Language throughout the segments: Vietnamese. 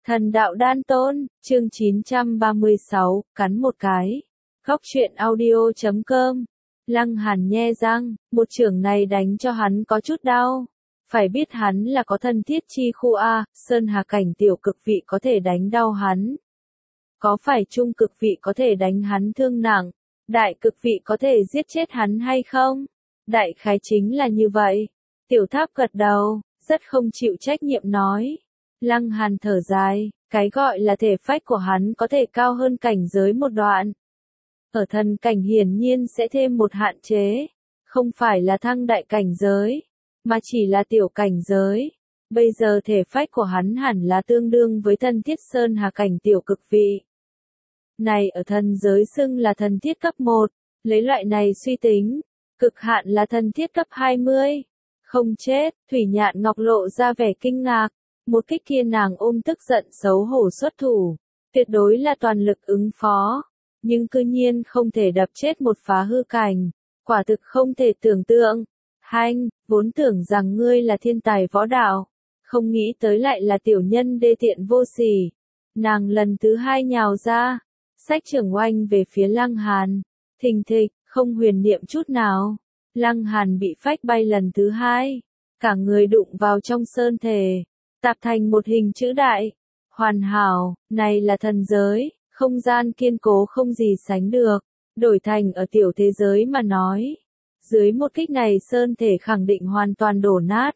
Thần đạo đan tôn, chương 936, cắn một cái. Góc truyện audio.com. Lăng Hàn nhe răng, một chưởng này đánh cho hắn có chút đau. Phải biết hắn là có thân thiết chi khu A, Sơn Hà cảnh tiểu cực vị có thể đánh đau hắn. Có phải trung cực vị có thể đánh hắn thương nặng, đại cực vị có thể giết chết hắn hay không? Đại khái chính là như vậy. Tiểu Tháp gật đầu, rất không chịu trách nhiệm nói. Lăng Hàn thở dài, cái gọi là thể phách của hắn có thể cao hơn cảnh giới một đoạn. Ở thần cảnh hiển nhiên sẽ thêm một hạn chế, không phải là thăng đại cảnh giới, mà chỉ là tiểu cảnh giới. Bây giờ thể phách của hắn hẳn là tương đương với thân thiết Sơn Hà cảnh tiểu cực vị. Này ở thần giới xưng là thần thiết cấp 1, lấy loại này suy tính, cực hạn là thần thiết cấp 20. Không chết, Thủy Nhạn Ngọc lộ ra vẻ kinh ngạc, một kích kia nàng ôm tức giận xấu hổ xuất thủ, tuyệt đối là toàn lực ứng phó, nhưng cư nhiên không thể đập chết một phá hư cảnh, quả thực không thể tưởng tượng. Hanh, vốn tưởng rằng ngươi là thiên tài võ đạo, không nghĩ tới lại là tiểu nhân đê tiện vô sỉ. Nàng lần thứ hai nhào ra, xách trưởng oanh về phía Lăng Hàn, thình thịch, không huyền niệm chút nào. Lăng Hàn bị phách bay lần thứ hai, cả người đụng vào trong sơn thể, tạp thành một hình chữ đại. Hoàn hảo, này là thần giới, không gian kiên cố không gì sánh được, đổi thành ở tiểu thế giới mà nói. Dưới một kích này sơn thể khẳng định hoàn toàn đổ nát.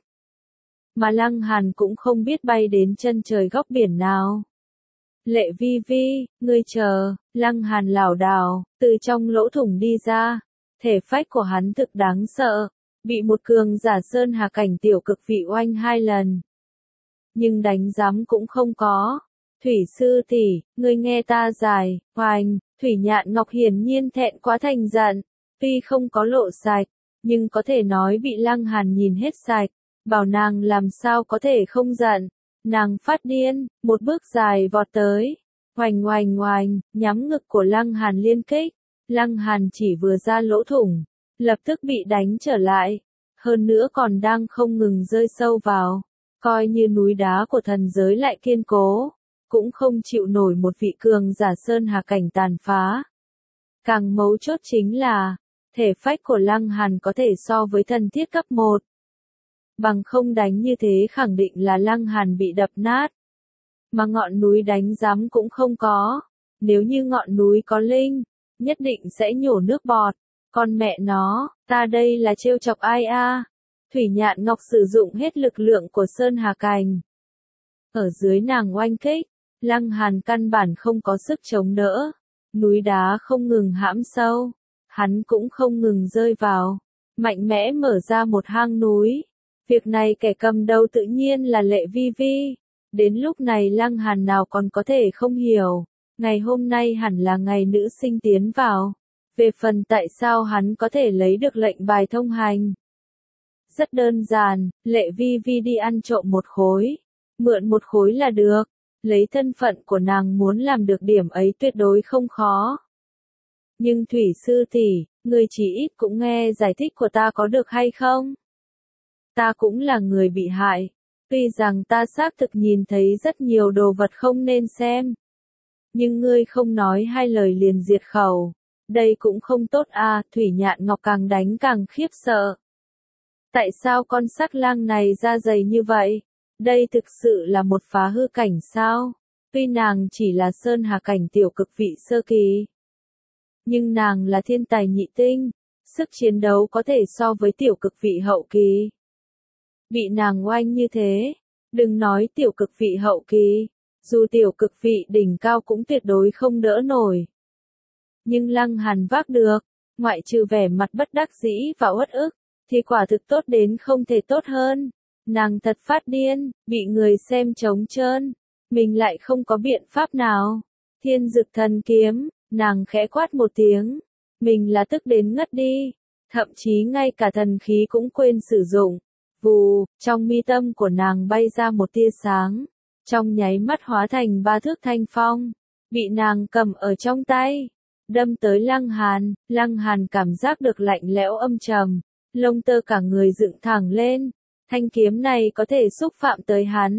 Mà Lăng Hàn cũng không biết bay đến chân trời góc biển nào. Lệ Vi Vi, ngươi chờ, Lăng Hàn lảo đảo, từ trong lỗ thủng đi ra. Thể phách của hắn thực đáng sợ, bị một cường giả Sơn Hà cảnh tiểu cực vị oanh 2 lần. Nhưng đánh giám cũng không có. Thủy sư tỷ, ngươi nghe ta giải, oanh, Thủy Nhạn Ngọc hiển nhiên thẹn quá thành giận, tuy không có lộ sạch, nhưng có thể nói bị Lăng Hàn nhìn hết sạch, bảo nàng làm sao có thể không giận. Nàng phát điên, một bước dài vọt tới, oanh oanh oanh, nhắm ngực của Lăng Hàn liên kích. Lăng Hàn chỉ vừa ra lỗ thủng, lập tức bị đánh trở lại, hơn nữa còn đang không ngừng rơi sâu vào, coi như núi đá của thần giới lại kiên cố, cũng không chịu nổi một vị cường giả Sơn Hà cảnh tàn phá. Càng mấu chốt chính là, thể phách của Lăng Hàn có thể so với thần thiết cấp 1. Bằng không đánh như thế khẳng định là Lăng Hàn bị đập nát. Mà ngọn núi đánh giám cũng không có, nếu như ngọn núi có linh, nhất định sẽ nhổ nước bọt. Con mẹ nó, ta đây là trêu chọc ai a? Thủy Nhạn Ngọc sử dụng hết lực lượng của Sơn Hà Cảnh. Ở dưới nàng oanh kích, Lăng Hàn căn bản không có sức chống đỡ. Núi đá không ngừng hãm sâu, hắn cũng không ngừng rơi vào, mạnh mẽ mở ra một hang núi. Việc này kẻ cầm đầu tự nhiên là Lệ Vi Vi. Đến lúc này Lăng Hàn nào còn có thể không hiểu. Ngày hôm nay hẳn là ngày nữ sinh tiến vào. Về phần tại sao hắn có thể lấy được lệnh bài thông hành. Rất đơn giản, Lệ Vi Vi đi ăn trộm một khối. Mượn một khối là được. Lấy thân phận của nàng muốn làm được điểm ấy tuyệt đối không khó. Nhưng Thủy sư tỷ, người chỉ ít cũng nghe giải thích của ta có được hay không? Ta cũng là người bị hại. Tuy rằng ta xác thực nhìn thấy rất nhiều đồ vật không nên xem. Nhưng ngươi không nói hai lời liền diệt khẩu. Đây cũng không tốt à, Thủy Nhạn Ngọc càng đánh càng khiếp sợ. Tại sao con sắc lang này da dày như vậy? Đây thực sự là một phá hư cảnh sao? Tuy nàng chỉ là Sơn Hà cảnh tiểu cực vị sơ kỳ. Nhưng nàng là thiên tài nhị tinh. Sức chiến đấu có thể so với tiểu cực vị hậu kỳ. Bị nàng oanh như thế. Đừng nói tiểu cực vị hậu kỳ. Dù tiểu cực vị đỉnh cao cũng tuyệt đối không đỡ nổi. Nhưng Lăng Hàn vác được, ngoại trừ vẻ mặt bất đắc dĩ và uất ức, thì quả thực tốt đến không thể tốt hơn. Nàng thật phát điên, bị người xem trống trơn, mình lại không có biện pháp nào. Thiên Dực Thần Kiếm, nàng khẽ quát một tiếng, mình là tức đến ngất đi, thậm chí ngay cả thần khí cũng quên sử dụng. Vù, trong mi tâm của nàng bay ra một tia sáng. Trong nháy mắt hóa thành 3 thước thanh phong, bị nàng cầm ở trong tay, đâm tới Lăng Hàn cảm giác được lạnh lẽo âm trầm, lông tơ cả người dựng thẳng lên, thanh kiếm này có thể xúc phạm tới hắn,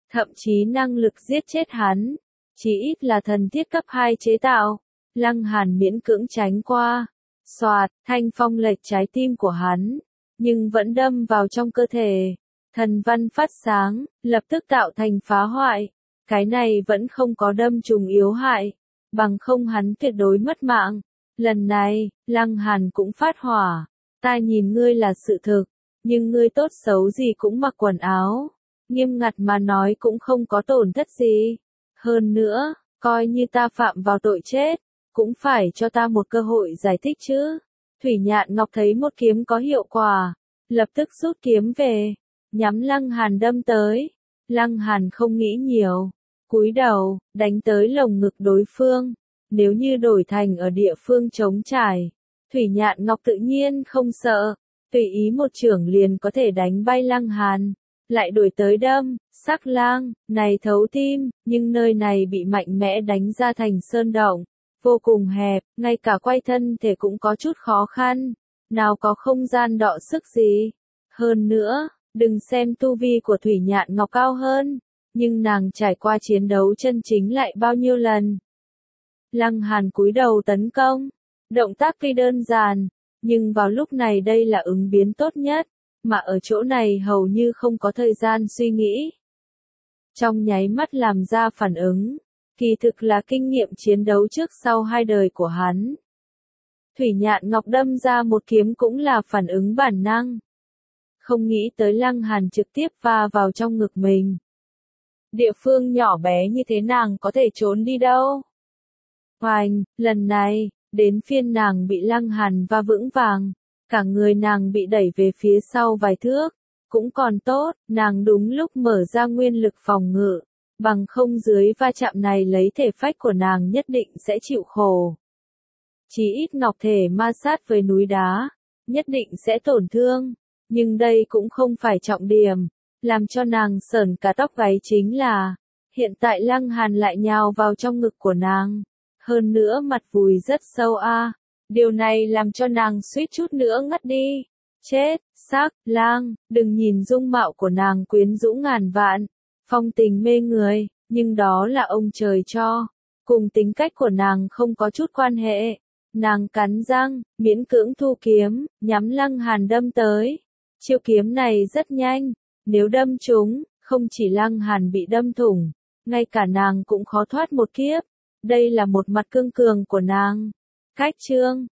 thậm chí năng lực giết chết hắn, chí ít là thần thiết cấp 2 chế tạo. Lăng Hàn miễn cưỡng tránh qua, xoạt, thanh phong lệch trái tim của hắn, nhưng vẫn đâm vào trong cơ thể. Thần văn phát sáng, lập tức tạo thành phá hoại. Cái này vẫn không có đâm trùng yếu hại, bằng không hắn tuyệt đối mất mạng. Lần này, Lăng Hàn cũng phát hỏa. Ta nhìn ngươi là sự thực, nhưng ngươi tốt xấu gì cũng mặc quần áo. Nghiêm ngặt mà nói cũng không có tổn thất gì. Hơn nữa, coi như ta phạm vào tội chết, cũng phải cho ta một cơ hội giải thích chứ. Thủy Nhạn Ngọc thấy một kiếm có hiệu quả, lập tức rút kiếm về, nhắm Lăng Hàn đâm tới. Lăng Hàn không nghĩ nhiều, cúi đầu, đánh tới lồng ngực đối phương. Nếu như đổi thành ở địa phương trống trải, Thủy Nhạn Ngọc tự nhiên không sợ, tùy ý một chưởng liền có thể đánh bay Lăng Hàn. Lại đuổi tới đâm, sắc lang, này thấu tim, nhưng nơi này bị mạnh mẽ đánh ra thành sơn động, vô cùng hẹp, ngay cả quay thân thể cũng có chút khó khăn, nào có không gian đọ sức gì. Hơn nữa, đừng xem tu vi của Thủy Nhạn Ngọc cao hơn, nhưng nàng trải qua chiến đấu chân chính lại bao nhiêu lần. Lăng Hàn cúi đầu tấn công, động tác tuy đơn giản, nhưng vào lúc này đây là ứng biến tốt nhất, mà ở chỗ này hầu như không có thời gian suy nghĩ. Trong nháy mắt làm ra phản ứng, kỳ thực là kinh nghiệm chiến đấu trước sau hai đời của hắn. Thủy Nhạn Ngọc đâm ra một kiếm cũng là phản ứng bản năng. Không nghĩ tới Lăng Hàn trực tiếp va vào trong ngực mình. Địa phương nhỏ bé như thế nàng có thể trốn đi đâu. Hoành, lần này, đến phiên nàng bị Lăng Hàn va vững vàng, cả người nàng bị đẩy về phía sau vài thước, cũng còn tốt, nàng đúng lúc mở ra nguyên lực phòng ngự, bằng không dưới va chạm này lấy thể phách của nàng nhất định sẽ chịu khổ. Chí ít ngọc thể ma sát với núi đá, nhất định sẽ tổn thương, nhưng đây cũng không phải trọng điểm, làm cho nàng sởn cả tóc gáy chính là, hiện tại Lăng Hàn lại nhào vào trong ngực của nàng. Hơn nữa mặt vùi rất sâu a. Điều này làm cho nàng suýt chút nữa ngất đi. Chết, sắc, lang, đừng nhìn dung mạo của nàng quyến rũ ngàn vạn, phong tình mê người, nhưng đó là ông trời cho. Cùng tính cách của nàng không có chút quan hệ. Nàng cắn răng, miễn cưỡng thu kiếm, nhắm Lăng Hàn đâm tới. Chiêu kiếm này rất nhanh, nếu đâm trúng, không chỉ Lăng Hàn bị đâm thủng, ngay cả nàng cũng khó thoát một kiếp. Đây là một mặt cương cường của nàng. Cách chương